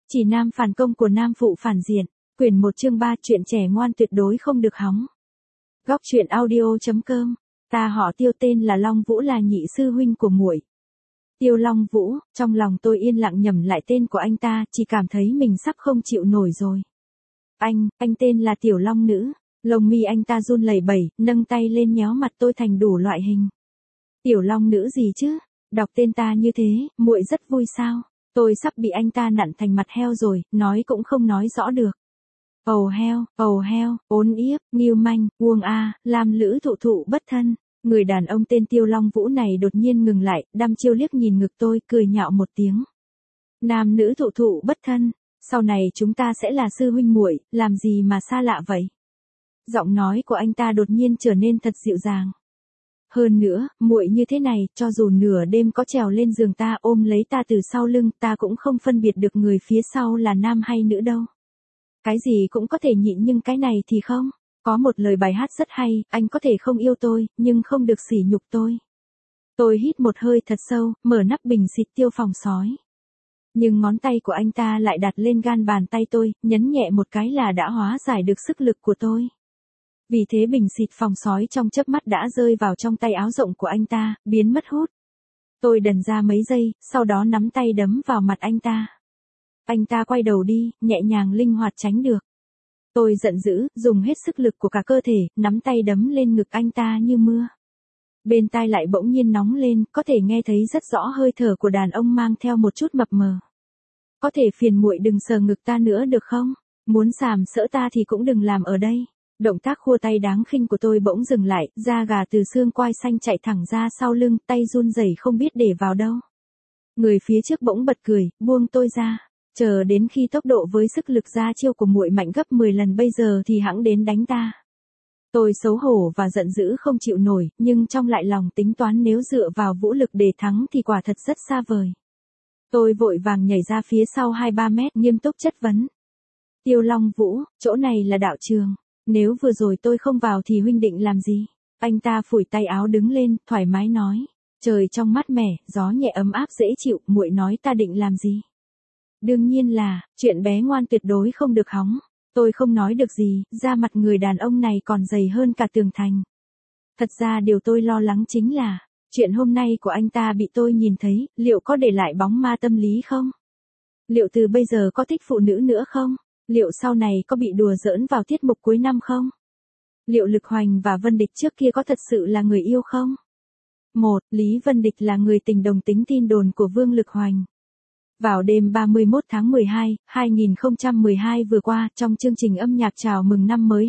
Chỉ nam phản công của nam phụ phản diện. Quyển 1 chương 3 chuyện trẻ ngoan tuyệt đối không được hóng. Góc truyện audio.com. Ta họ Tiêu, tên là Long Vũ, là nhị sư huynh của muội. Tiêu Long Vũ. Trong lòng tôi yên lặng nhẩm lại tên của anh ta, chỉ cảm thấy mình sắp không chịu nổi rồi. Anh tên là Tiểu Long Nữ. Lông mi anh ta run lẩy bẩy, nâng tay lên nhéo mặt tôi thành đủ loại hình. Tiểu Long Nữ gì chứ? Đọc tên ta như thế, muội rất vui sao? Tôi sắp bị anh ta nặn thành mặt heo rồi, nói cũng không nói rõ được. Ầu heo, ốn yếp, nghiêu manh, uông a, lam lữ thụ thụ bất thân. Người đàn ông tên Tiêu Long Vũ này đột nhiên ngừng lại, đăm chiêu liếc nhìn ngực tôi, cười nhạo một tiếng. Nam nữ thụ thụ bất thân, sau này chúng ta sẽ là sư huynh muội, làm gì mà xa lạ vậy? Giọng nói của anh ta đột nhiên trở nên thật dịu dàng. Hơn nữa, muội như thế này, cho dù nửa đêm có trèo lên giường ta ôm lấy ta từ sau lưng, ta cũng không phân biệt được người phía sau là nam hay nữ đâu. Cái gì cũng có thể nhịn nhưng cái này thì không. Có một lời bài hát rất hay, anh có thể không yêu tôi, nhưng không được sỉ nhục tôi. Tôi hít một hơi thật sâu, mở nắp bình xịt tiêu phòng sói. Nhưng ngón tay của anh ta lại đặt lên gan bàn tay tôi, nhấn nhẹ một cái là đã hóa giải được sức lực của tôi. Vì thế bình xịt phòng sói trong chớp mắt đã rơi vào trong tay áo rộng của anh ta, biến mất hút. Tôi đần ra mấy giây, sau đó nắm tay đấm vào mặt anh ta. Anh ta quay đầu đi, nhẹ nhàng linh hoạt tránh được. Tôi giận dữ, dùng hết sức lực của cả cơ thể, nắm tay đấm lên ngực anh ta như mưa. Bên tai lại bỗng nhiên nóng lên, có thể nghe thấy rất rõ hơi thở của đàn ông mang theo một chút mập mờ. Có thể phiền muội đừng sờ ngực ta nữa được không? Muốn sàm sỡ ta thì cũng đừng làm ở đây. Động tác khua tay đáng khinh của tôi bỗng dừng lại, da gà từ xương quai xanh chạy thẳng ra sau lưng, tay run rẩy không biết để vào đâu. Người phía trước bỗng bật cười, buông tôi ra. Chờ đến khi tốc độ với sức lực ra chiêu của muội mạnh gấp 10 lần bây giờ thì hẵng đến đánh ta. Tôi xấu hổ và giận dữ không chịu nổi, nhưng trong lại lòng tính toán nếu dựa vào vũ lực để thắng thì quả thật rất xa vời. Tôi vội vàng nhảy ra phía sau 2-3 mét, nghiêm túc chất vấn. Tiêu Long Vũ, chỗ này là đạo trường. Nếu vừa rồi tôi không vào thì huynh định làm gì? Anh ta phủi tay áo đứng lên, thoải mái nói. Trời trong mát mẻ, gió nhẹ ấm áp dễ chịu, muội nói ta định làm gì? Đương nhiên là, chuyện bé ngoan tuyệt đối không được hóng. Tôi không nói được gì, da mặt người đàn ông này còn dày hơn cả tường thành. Thật ra điều tôi lo lắng chính là, chuyện hôm nay của anh ta bị tôi nhìn thấy, liệu có để lại bóng ma tâm lý không? Liệu từ bây giờ có thích phụ nữ nữa không? Liệu sau này có bị đùa giỡn vào tiết mục cuối năm không? Liệu Lực Hoành và Vân Địch trước kia có thật sự là người yêu không? 1. Lý Vân Địch là người tình đồng tính tin đồn của Vương Lực Hoành. Vào đêm 31 tháng 12, 2012 vừa qua, trong chương trình âm nhạc chào mừng năm mới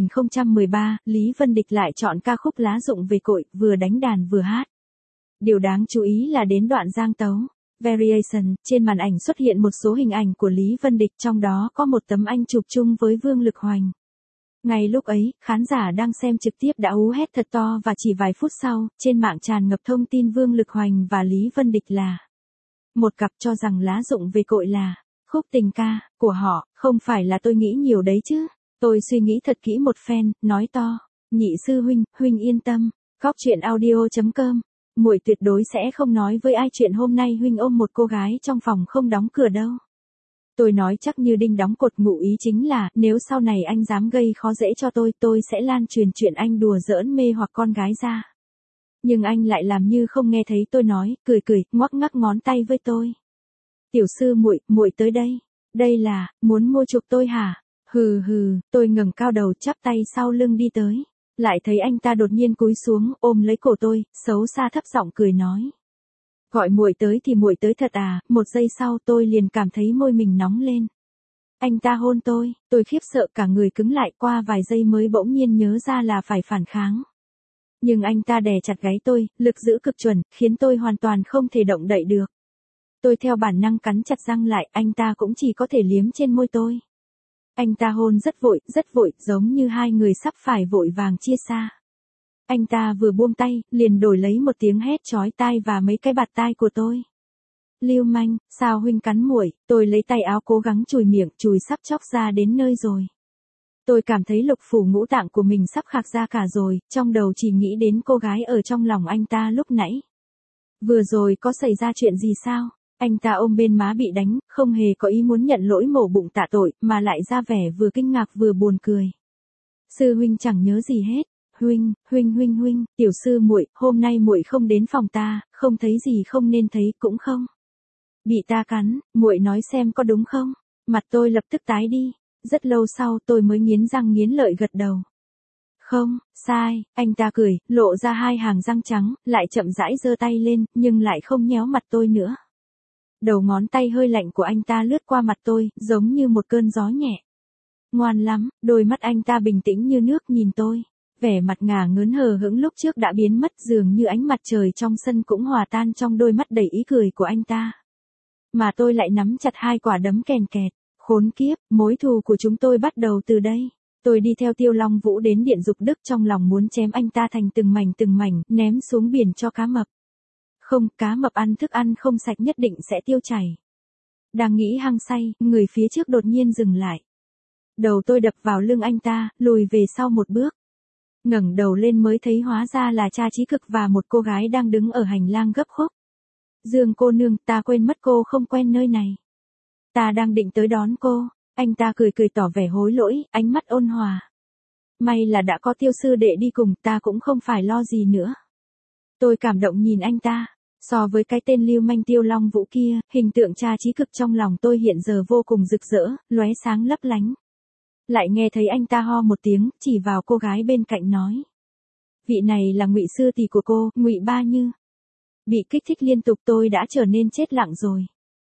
2013, Lý Vân Địch lại chọn ca khúc Lá Rụng Về Cội, vừa đánh đàn vừa hát. Điều đáng chú ý là đến đoạn giang tấu, Variation, trên màn ảnh xuất hiện một số hình ảnh của Lý Vân Địch, trong đó có một tấm anh chụp chung với Vương Lực Hoành. Ngay lúc ấy, khán giả đang xem trực tiếp đã hú hét thật to và chỉ vài phút sau, trên mạng tràn ngập thông tin Vương Lực Hoành và Lý Vân Địch là một cặp, cho rằng Lá Rụng Về Cội là khúc tình ca của họ. Không phải là tôi nghĩ nhiều đấy chứ. Tôi suy nghĩ thật kỹ một phen, nói to. Nhị sư huynh, huynh yên tâm. Góc truyện audio.com. Muội tuyệt đối sẽ không nói với ai chuyện hôm nay huynh ôm một cô gái trong phòng không đóng cửa đâu. Tôi nói chắc như đinh đóng cột, ngụ ý chính là, nếu sau này anh dám gây khó dễ cho tôi sẽ lan truyền chuyện anh đùa giỡn mê hoặc con gái ra. Nhưng anh lại làm như không nghe thấy tôi nói, cười, ngoắc ngắc ngón tay với tôi. Tiểu sư muội tới đây. Đây là, muốn mua chuộc tôi hả? Hừ, tôi ngẩng cao đầu chắp tay sau lưng đi tới. Lại thấy anh ta đột nhiên cúi xuống, ôm lấy cổ tôi, xấu xa thấp giọng cười nói. Gọi muội tới thì muội tới thật à? Một giây sau tôi liền cảm thấy môi mình nóng lên. Anh ta hôn tôi khiếp sợ cả người cứng lại, qua vài giây mới bỗng nhiên nhớ ra là phải phản kháng. Nhưng anh ta đè chặt gáy tôi, lực giữ cực chuẩn, khiến tôi hoàn toàn không thể động đậy được. Tôi theo bản năng cắn chặt răng lại, anh ta cũng chỉ có thể liếm trên môi tôi. Anh ta hôn rất vội, giống như hai người sắp phải vội vàng chia xa. Anh ta vừa buông tay, liền đổi lấy một tiếng hét chói tai và mấy cái bạt tai của tôi. Lưu manh, sao huynh cắn muội? Tôi lấy tay áo cố gắng chùi miệng, chùi sắp chóc ra đến nơi rồi. Tôi cảm thấy lục phủ ngũ tạng của mình sắp khạc ra cả rồi, trong đầu chỉ nghĩ đến cô gái ở trong lòng anh ta lúc nãy. Vừa rồi có xảy ra chuyện gì sao? Anh ta ôm bên má bị đánh, không hề có ý muốn nhận lỗi mổ bụng tạ tội, mà lại ra vẻ vừa kinh ngạc vừa buồn cười. Sư huynh chẳng nhớ gì hết. Huynh, tiểu sư muội, hôm nay muội không đến phòng ta, không thấy gì không nên thấy cũng không. Bị ta cắn, muội nói xem có đúng không? Mặt tôi lập tức tái đi. Rất lâu sau tôi mới nghiến răng nghiến lợi gật đầu. Không, sai, anh ta cười, lộ ra hai hàng răng trắng, lại chậm rãi giơ tay lên, nhưng lại không nhéo mặt tôi nữa. Đầu ngón tay hơi lạnh của anh ta lướt qua mặt tôi, giống như một cơn gió nhẹ. Ngoan lắm, đôi mắt anh ta bình tĩnh như nước nhìn tôi. Vẻ mặt ngả ngớn hờ hững lúc trước đã biến mất, dường như ánh mặt trời trong sân cũng hòa tan trong đôi mắt đầy ý cười của anh ta. Mà tôi lại nắm chặt hai quả đấm kèn kẹt. Khốn kiếp, mối thù của chúng tôi bắt đầu từ đây. Tôi đi theo Tiêu Long Vũ đến Điện Dục Đức trong lòng muốn chém anh ta thành từng mảnh, ném xuống biển cho cá mập. Không, cá mập ăn thức ăn không sạch nhất định sẽ tiêu chảy. Đang nghĩ hăng say, người phía trước đột nhiên dừng lại. Đầu tôi đập vào lưng anh ta, lùi về sau một bước. Ngẩng đầu lên mới thấy hóa ra là cha Chí Cực và một cô gái đang đứng ở hành lang gấp khúc. Dương cô nương, ta quên mất cô không quen nơi này. Ta đang định tới đón cô. Anh ta cười tỏ vẻ hối lỗi, ánh mắt ôn hòa. May là đã có Tiêu sư đệ đi cùng, ta cũng không phải lo gì nữa. Tôi cảm động nhìn anh ta. So với cái tên lưu manh Tiêu Long Vũ kia, hình tượng cha Chí Cực trong lòng tôi hiện giờ vô cùng rực rỡ, lóe sáng lấp lánh. Lại nghe thấy anh ta ho một tiếng, chỉ vào cô gái bên cạnh nói. Vị này là Ngụy sư tỷ của cô, Ngụy Ba Như. Bị kích thích liên tục tôi đã trở nên chết lặng rồi.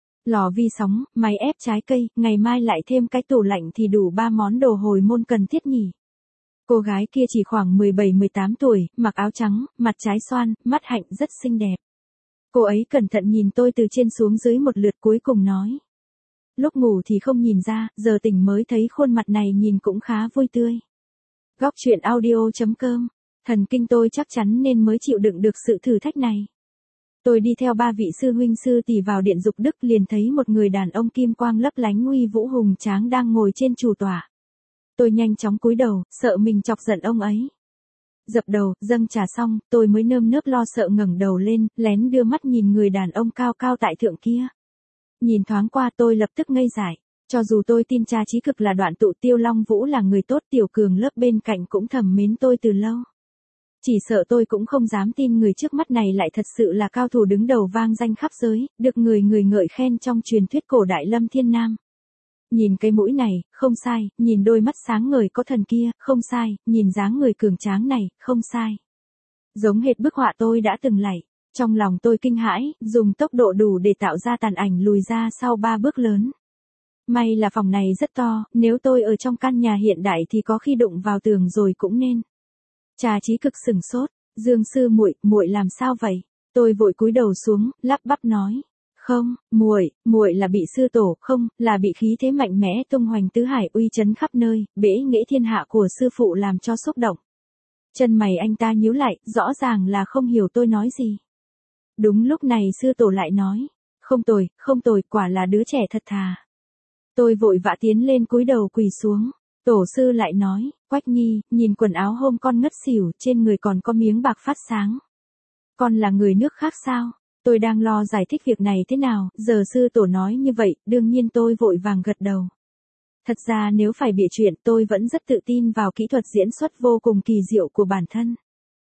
Lò vi sóng, máy ép trái cây, ngày mai lại thêm cái tủ lạnh thì đủ 3 món đồ hồi môn cần thiết nhỉ. Cô gái kia chỉ khoảng 17-18 tuổi, mặc áo trắng, mặt trái xoan, mắt hạnh rất xinh đẹp. Cô ấy cẩn thận nhìn tôi từ trên xuống dưới một lượt cuối cùng nói. Lúc ngủ thì không nhìn ra, giờ tỉnh mới thấy khuôn mặt này nhìn cũng khá vui tươi. Góc truyện audio.com, thần kinh tôi chắc chắn nên mới chịu đựng được sự thử thách này. Tôi đi theo 3 vị sư huynh sư tỷ vào Điện Dục Đức liền thấy một người đàn ông kim quang lấp lánh uy vũ hùng tráng đang ngồi trên chủ tọa. Tôi nhanh chóng cúi đầu, sợ mình chọc giận ông ấy. Dập đầu, dâng trà xong, tôi mới nơm nớp lo sợ ngẩng đầu lên, lén đưa mắt nhìn người đàn ông cao cao tại thượng kia. Nhìn thoáng qua tôi lập tức ngây dại. Cho dù tôi tin cha Chí Cực là đoạn tụ, Tiêu Long Vũ là người tốt, Tiểu Cường lớp bên cạnh cũng thầm mến tôi từ lâu. Chỉ sợ tôi cũng không dám tin người trước mắt này lại thật sự là cao thủ đứng đầu vang danh khắp giới, được người ngợi khen trong truyền thuyết cổ đại Lâm Thiên Nam. Nhìn cái mũi này, không sai, nhìn đôi mắt sáng ngời có thần kia, không sai, nhìn dáng người cường tráng này, không sai. Giống hệt bức họa tôi đã từng lạy. Trong lòng tôi kinh hãi, dùng tốc độ đủ để tạo ra tàn ảnh lùi ra sau 3 bước lớn. May là phòng này rất to, nếu tôi ở trong căn nhà hiện đại thì có khi đụng vào tường rồi cũng nên. Cha Chí Cực sửng sốt, Dương sư muội làm sao vậy? Tôi vội cúi đầu xuống, lắp bắp nói. Không, muội là bị sư tổ, không, là bị khí thế mạnh mẽ tung hoành tứ hải uy chấn khắp nơi, bẽ nghệ thiên hạ của sư phụ làm cho xúc động. Chân mày anh ta nhíu lại, rõ ràng là không hiểu tôi nói gì. Đúng lúc này sư tổ lại nói. Không tồi, quả là đứa trẻ thật thà. Tôi vội vã tiến lên cúi đầu quỳ xuống. Tổ sư lại nói, Quách Nhi, nhìn quần áo hôm con ngất xỉu, trên người còn có miếng bạc phát sáng. Con là người nước khác sao? Tôi đang lo giải thích việc này thế nào, giờ sư tổ nói như vậy, đương nhiên tôi vội vàng gật đầu. Thật ra nếu phải bịa chuyện tôi vẫn rất tự tin vào kỹ thuật diễn xuất vô cùng kỳ diệu của bản thân.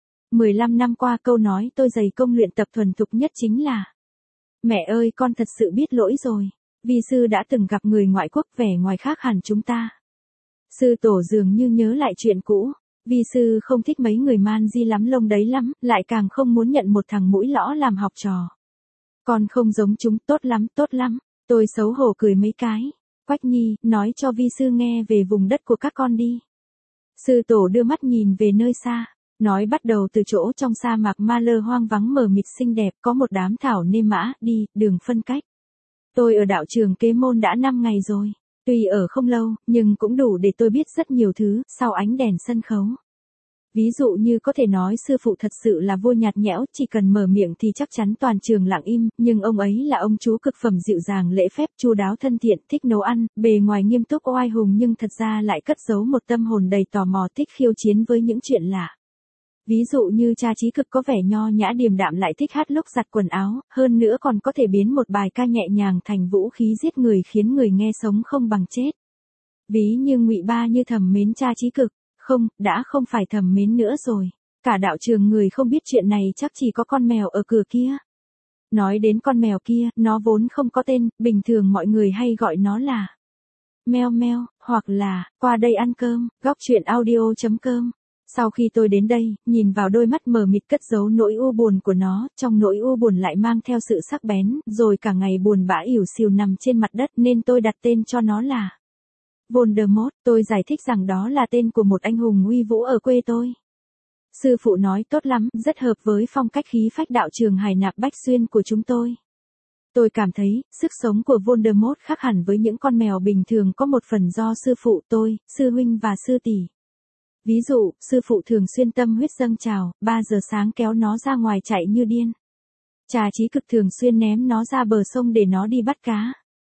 15 năm qua câu nói tôi dày công luyện tập thuần thục nhất chính là: Mẹ ơi con thật sự biết lỗi rồi. Vi sư đã từng gặp người ngoại quốc vẻ ngoài khác hẳn chúng ta. Sư tổ dường như nhớ lại chuyện cũ. Vi sư không thích mấy người man di lắm lông đấy lắm, lại càng không muốn nhận một thằng mũi lõ làm học trò. Con không giống chúng, tốt lắm. Tôi xấu hổ cười mấy cái. Quách Nhi, nói cho vi sư nghe về vùng đất của các con đi. Sư tổ đưa mắt nhìn về nơi xa. Nói bắt đầu từ chỗ trong sa mạc ma lơ hoang vắng mờ mịt xinh đẹp có một đám thảo nêm mã, đi, đường phân cách. Tôi ở đạo trường Kế Môn đã 5 ngày rồi. Tuy ở không lâu, nhưng cũng đủ để tôi biết rất nhiều thứ, sau ánh đèn sân khấu. Ví dụ như có thể nói sư phụ thật sự là vua nhạt nhẽo, chỉ cần mở miệng thì chắc chắn toàn trường lặng im, nhưng ông ấy là ông chú cực phẩm dịu dàng lễ phép, chu đáo thân thiện, thích nấu ăn, bề ngoài nghiêm túc oai hùng nhưng thật ra lại cất giấu một tâm hồn đầy tò mò thích khiêu chiến với những chuyện lạ. Ví dụ như cha trí cực có vẻ nho nhã điềm đạm lại thích hát lúc giặt quần áo, hơn nữa còn có thể biến một bài ca nhẹ nhàng thành vũ khí giết người khiến người nghe sống không bằng chết. Ví như Ngụy Ba như thầm mến cha trí cực, không, đã không phải thầm mến nữa rồi. Cả đạo trường người không biết chuyện này chắc chỉ có con mèo ở cửa kia. Nói đến con mèo kia, nó vốn không có tên, bình thường mọi người hay gọi nó là meo meo, hoặc là qua đây ăn cơm, góc chuyện audio.com. Sau khi tôi đến đây, nhìn vào đôi mắt mờ mịt cất giấu nỗi u buồn của nó, trong nỗi u buồn lại mang theo sự sắc bén, rồi cả ngày buồn bã ỉu xìu nằm trên mặt đất nên tôi đặt tên cho nó là Voldemort. Tôi giải thích rằng đó là tên của một anh hùng uy vũ ở quê tôi. Sư phụ nói tốt lắm, rất hợp với phong cách khí phách đạo trường Hải Nạp Bách Xuyên của chúng tôi. Tôi cảm thấy, sức sống của Voldemort khác hẳn với những con mèo bình thường có một phần do sư phụ tôi, sư huynh và sư tỷ. Ví dụ, sư phụ thường xuyên tâm huyết dâng trào, 3 giờ sáng kéo nó ra ngoài chạy như điên. Cha trí cực thường xuyên ném nó ra bờ sông để nó đi bắt cá.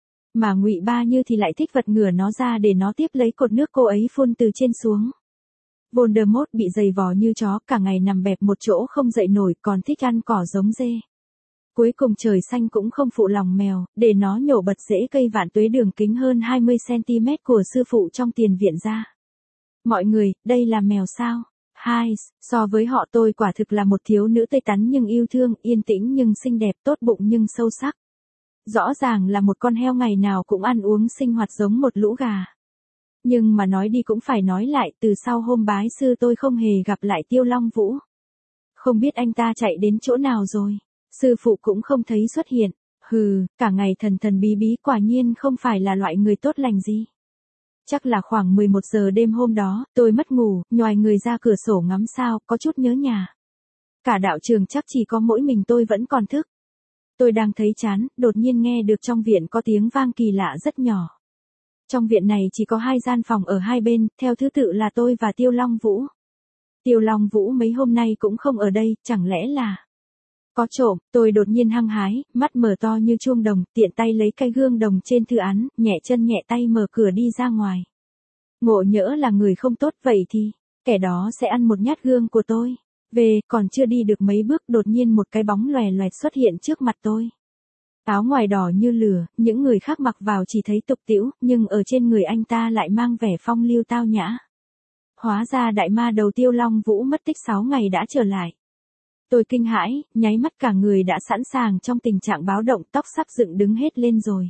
Mà Ngụy Ba Như thì lại thích vật ngửa nó ra để nó tiếp lấy cột nước cô ấy phun từ trên xuống. Voldemort bị giày vò như chó, cả ngày nằm bẹp một chỗ không dậy nổi, còn thích ăn cỏ giống dê. Cuối cùng trời xanh cũng không phụ lòng mèo, để nó nhổ bật rễ cây vạn tuế đường kính hơn 20cm của sư phụ trong tiền viện ra. Mọi người, đây là mèo sao? Hai, so với họ tôi quả thực là một thiếu nữ tươi tắn nhưng yêu thương, yên tĩnh nhưng xinh đẹp, tốt bụng nhưng sâu sắc. Rõ ràng là một con heo ngày nào cũng ăn uống sinh hoạt giống một lũ gà. Nhưng mà nói đi cũng phải nói lại, từ sau hôm bái sư tôi không hề gặp lại Tiêu Long Vũ. Không biết anh ta chạy đến chỗ nào rồi. Sư phụ cũng không thấy xuất hiện. Hừ, cả ngày thần thần bí bí, quả nhiên không phải là loại người tốt lành gì. Chắc là khoảng 11 giờ đêm hôm đó, tôi mất ngủ, nhoài người ra cửa sổ ngắm sao, có chút nhớ nhà. Cả đạo trường chắc chỉ có mỗi mình tôi vẫn còn thức. Tôi đang thấy chán, đột nhiên nghe được trong viện có tiếng vang kỳ lạ rất nhỏ. Trong viện này chỉ có 2 gian phòng ở hai bên, theo thứ tự là tôi và Tiêu Long Vũ. Tiêu Long Vũ mấy hôm nay cũng không ở đây, chẳng lẽ là có trộm. Tôi đột nhiên hăng hái, mắt mở to như chuông đồng, tiện tay lấy cái gương đồng trên thư án, nhẹ chân nhẹ tay mở cửa đi ra ngoài. Ngộ nhỡ là người không tốt vậy thì, kẻ đó sẽ ăn một nhát gương của tôi. Về, còn chưa đi được mấy bước đột nhiên một cái bóng loè loẹt xuất hiện trước mặt tôi. Áo ngoài đỏ như lửa, những người khác mặc vào chỉ thấy tục tĩu, nhưng ở trên người anh ta lại mang vẻ phong lưu tao nhã. Hóa ra đại ma đầu Tiêu Long Vũ mất tích 6 ngày đã trở lại. Tôi kinh hãi, nháy mắt cả người đã sẵn sàng trong tình trạng báo động, tóc sắp dựng đứng hết lên rồi.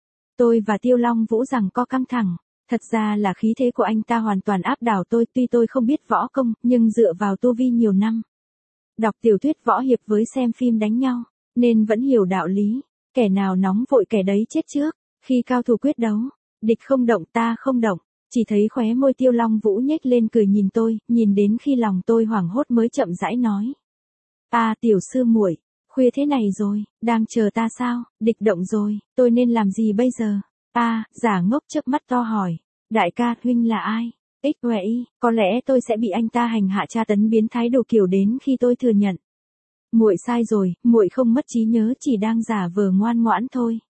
Tôi và Tiêu Long Vũ giằng co căng thẳng. Thật ra là khí thế của anh ta hoàn toàn áp đảo tôi, tuy tôi không biết võ công, nhưng dựa vào tu vi nhiều năm. Đọc tiểu thuyết võ hiệp với xem phim đánh nhau, nên vẫn hiểu đạo lý. Kẻ nào nóng vội kẻ đấy chết trước. Khi cao thủ quyết đấu, địch không động ta không động. Chỉ thấy khóe môi Tiêu Long Vũ nhếch lên cười nhìn tôi, nhìn đến khi lòng tôi hoảng hốt mới chậm rãi nói. Tiểu sư muội, khuya thế này rồi, đang chờ ta sao? Địch động rồi, tôi nên làm gì bây giờ? Giả ngốc chớp mắt to hỏi. Đại ca, huynh là ai? Vậy, có lẽ tôi sẽ bị anh ta hành hạ tra tấn biến thái đủ kiểu đến khi tôi thừa nhận. Muội sai rồi, muội không mất trí nhớ, chỉ đang giả vờ ngoan ngoãn thôi.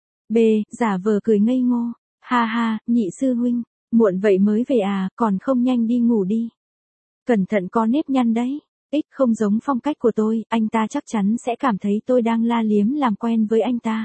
Giả vờ cười ngây ngô. Ha ha, nhị sư huynh, muộn vậy mới về còn không nhanh đi ngủ đi. Cẩn thận có nếp nhăn đấy. Không giống phong cách của tôi, anh ta chắc chắn sẽ cảm thấy tôi đang la liếm làm quen với anh ta.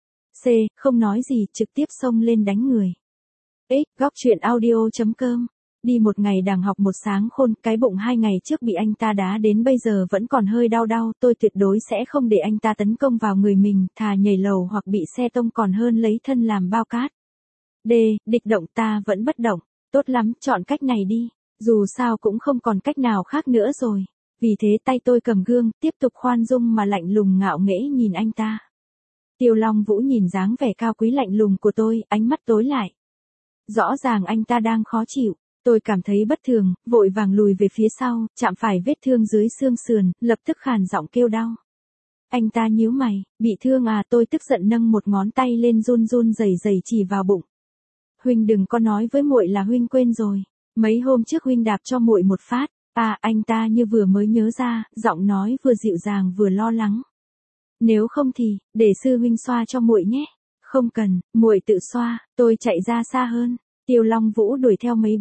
Không nói gì, trực tiếp xông lên đánh người. Góc chuyện audio.com. Đi một ngày đàng học một sáng khôn, cái bụng 2 ngày trước bị anh ta đá đến bây giờ vẫn còn hơi đau, tôi tuyệt đối sẽ không để anh ta tấn công vào người mình, thà nhảy lầu hoặc bị xe tông còn hơn lấy thân làm bao cát. Địch động ta vẫn bất động. Tốt lắm, chọn cách này đi. Dù sao cũng không còn cách nào khác nữa rồi. Vì thế tay tôi cầm gương, tiếp tục khoan dung mà lạnh lùng ngạo nghễ nhìn anh ta. Tiêu Long Vũ nhìn dáng vẻ cao quý lạnh lùng của tôi, ánh mắt tối lại. Rõ ràng anh ta đang khó chịu. Tôi cảm thấy bất thường, vội vàng lùi về phía sau, chạm phải vết thương dưới xương sườn, lập tức khàn giọng kêu đau. Anh ta nhíu mày, bị thương tôi tức giận nâng một ngón tay lên run run rẩy rẩy chỉ vào bụng. Huynh đừng có nói với muội là huynh quên rồi. Mấy hôm trước huynh đạp cho muội một phát. Anh ta như vừa mới nhớ ra, giọng nói vừa dịu dàng vừa lo lắng. Nếu không thì, để sư huynh xoa cho muội nhé. Không cần, muội tự xoa. Tôi chạy ra xa hơn. Tiêu Long Vũ đuổi theo mấy bước,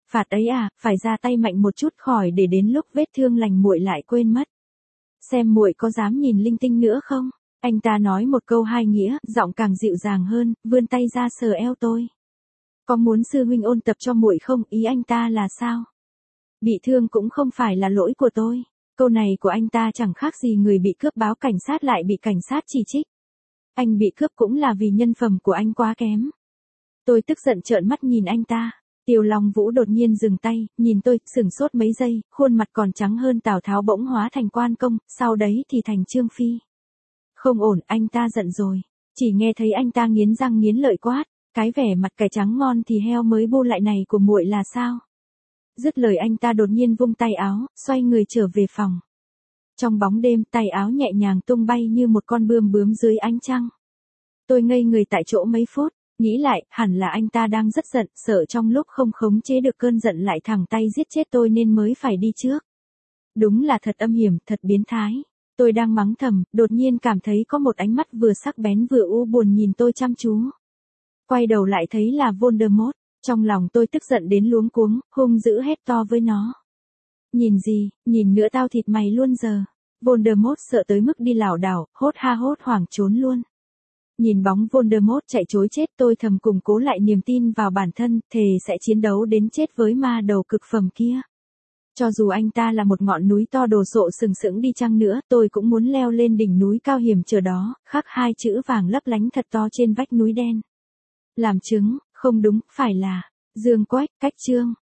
Phạt ấy à, phải ra tay mạnh một chút khỏi để đến lúc vết thương lành muội lại quên mất. Xem muội có dám nhìn linh tinh nữa không? Anh ta nói một câu hai nghĩa, giọng càng dịu dàng hơn, vươn tay ra sờ eo tôi. Có muốn sư huynh ôn tập cho muội không? Ý anh ta là sao? Bị thương cũng không phải là lỗi của tôi. Câu này của anh ta chẳng khác gì người bị cướp báo cảnh sát lại bị cảnh sát chỉ trích. Anh bị cướp cũng là vì nhân phẩm của anh quá kém. Tôi tức giận trợn mắt nhìn anh ta. Tiêu Long Vũ đột nhiên dừng tay, nhìn tôi, sửng sốt mấy giây, khuôn mặt còn trắng hơn Tào Tháo bỗng hóa thành Quan Công, sau đấy thì thành Trương Phi. Không ổn, anh ta giận rồi. Chỉ nghe thấy anh ta nghiến răng nghiến lợi quát, cái vẻ mặt cải trắng ngon thì heo mới bu lại này của muội là sao? Dứt lời anh ta đột nhiên vung tay áo, xoay người trở về phòng. Trong bóng đêm, tay áo nhẹ nhàng tung bay như một con bươm bướm dưới ánh trăng. Tôi ngây người tại chỗ mấy phút, nghĩ lại, hẳn là anh ta đang rất giận, sợ trong lúc không khống chế được cơn giận lại thẳng tay giết chết tôi nên mới phải đi trước. Đúng là thật âm hiểm, thật biến thái. Tôi đang mắng thầm, đột nhiên cảm thấy có một ánh mắt vừa sắc bén vừa u buồn nhìn tôi chăm chú. Quay đầu lại thấy là Voldemort, trong lòng tôi tức giận đến luống cuống, hung dữ hét to với nó. Nhìn gì, nhìn nữa tao thịt mày luôn giờ. Voldemort sợ tới mức đi lảo đảo, hốt ha hốt hoảng trốn luôn. Nhìn bóng Voldemort chạy trối chết tôi thầm củng cố lại niềm tin vào bản thân, thề sẽ chiến đấu đến chết với ma đầu cực phẩm kia. Cho dù anh ta là một ngọn núi to đồ sộ sừng sững đi chăng nữa, tôi cũng muốn leo lên đỉnh núi cao hiểm trở đó, khắc hai chữ vàng lấp lánh thật to trên vách núi đen. Làm chứng, không đúng, phải là Dương Quách, Cách Chương.